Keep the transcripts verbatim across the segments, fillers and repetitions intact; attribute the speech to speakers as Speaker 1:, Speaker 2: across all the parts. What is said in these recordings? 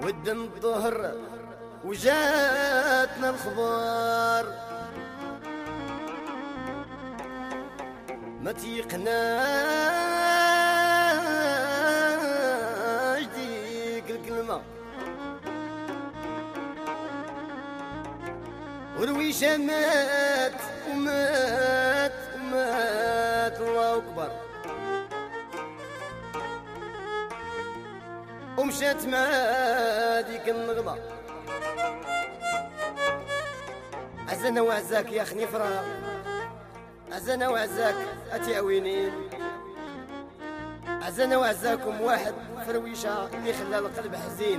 Speaker 1: ودن الظهر وجاتنا الخبار ما تيقناش ديك الكلمة ورويشة مات ومات ومات الله أكبر ومشات مع ديك النغمة عزنا وعزاك يا خنيفرة عزنا وعزاك أتعوينين عزنا وعزاكم واحد فرويشة اللي خلى القلب حزين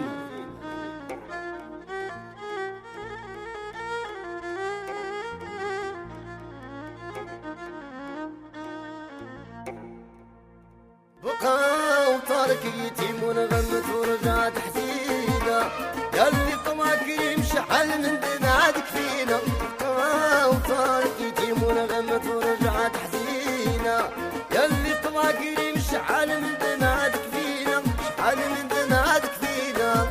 Speaker 1: بقى وطارك يتيم ونغمت ورجعت حزينة ياللي طمعك يمشي حل من دنعادك فينا بقى وطارك يتيم ونغمت ورجعت حزينة ياللي طمعك يمشي حل من دنعادك فينا حل من دنعادك فينا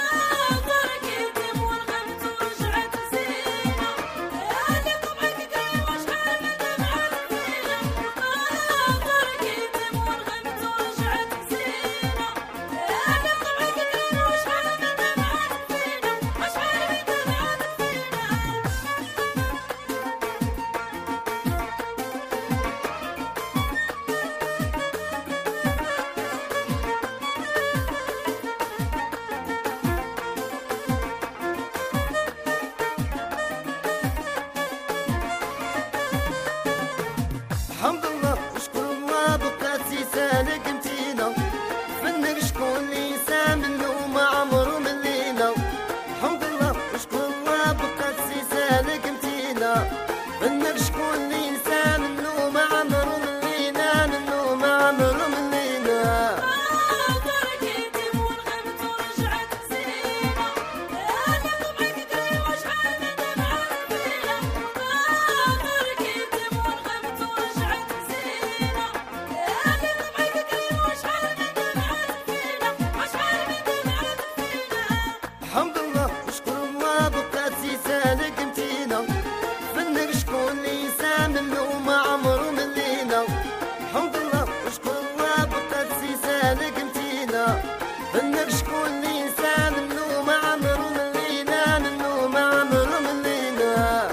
Speaker 1: الحمد لله وشكر الله بقات لسانك متينا فنك شكون اللي يسام منه ما عمرو ملينا الحمد لله وشكر الله بقات لسانك متينا فنك شكون اللي يسام منه ما عمرو ملينا منه ما عمرو ملينا الحمد لله وشكر الله بقات لسانك متينا فنك شكون اللي يسام منه ما عمرو ملينا الحمد لله وشكر الله بقات لسانك متينا فنك شكون اللي يسام منه ما عمرو ملينا منه ما عمرو ملينا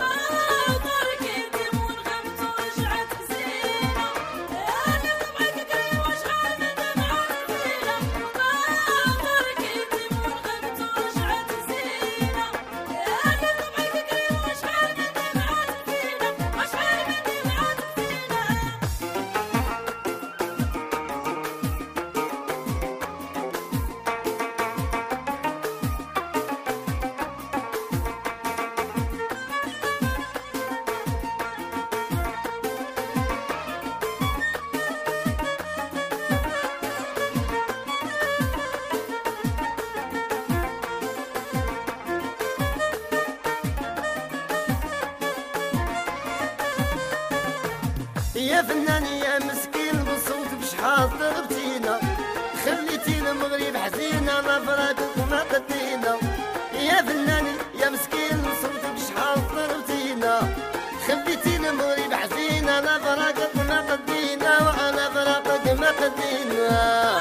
Speaker 1: يا فنان يا مسكين بصوت بشحال ضربتينا خليتي المغرب حزينة على فراقك وما قدينا يا فنان يا مسكين بصوت بشحال ضربتينا خليتي المغرب حزينة على فراقك وما قدينا وعلى فراقك ما قدينا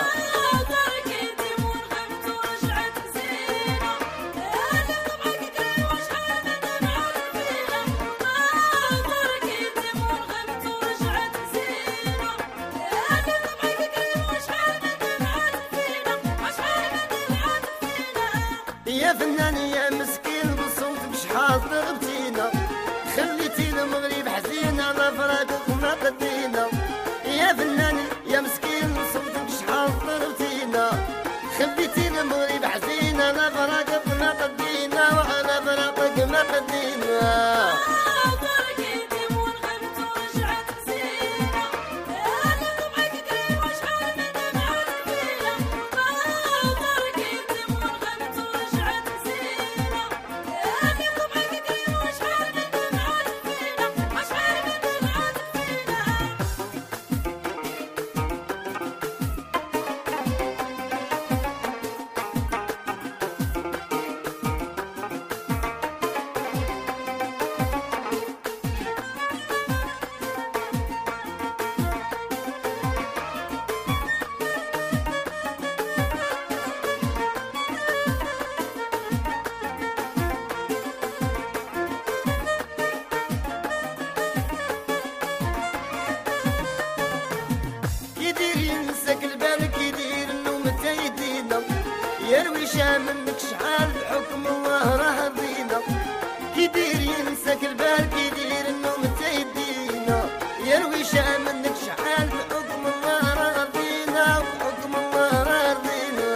Speaker 1: يا فنان يا مسكين بصوت بشحال ضربتينا خليتي المغرب حزينة على فراقك وما قدينا يا فنان يا مسكين بصوت بشحال ضربتينا خليتي المغرب حزينة على فراقك وما قدينا وعلى فراقك ما قدينا يروي منك شحال بحكم الله راه رضينا كيدير ينساك البال كيدير النوم تيدينا يروي منك شحال بحكم الله راه رضينا وبحكم الله راه رضينا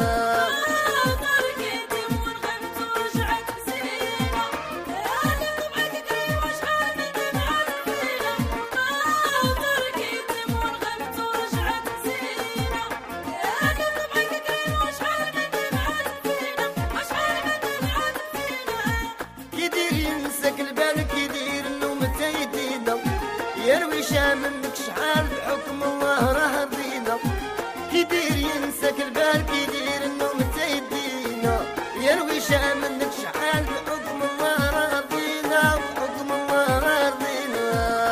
Speaker 1: يروي منك شحال بحكم الله راه رضينا كيدير ينساك البال كيدير النوم تيدينا يروي منك شحال بحكم الله راه رضينا وبحكم الله راه رضينا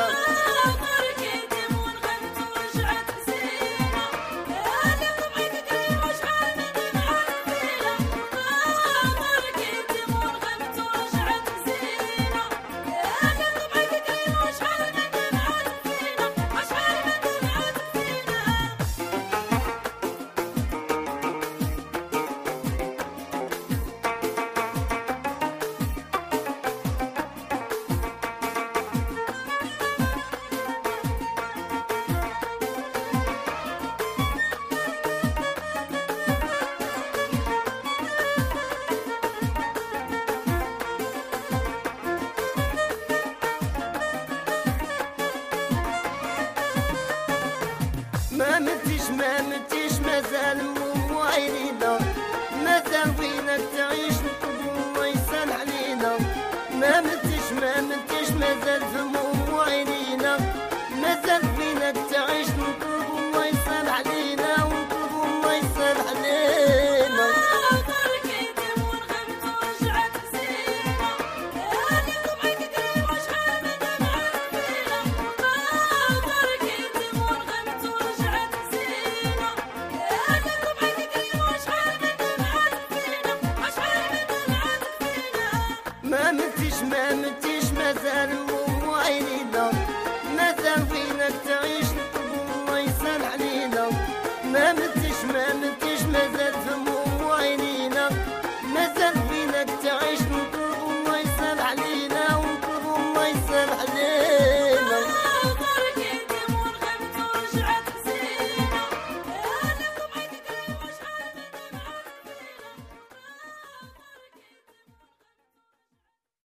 Speaker 1: ما متيش ما متيش مازال مو عينينا مازال وينك تعيش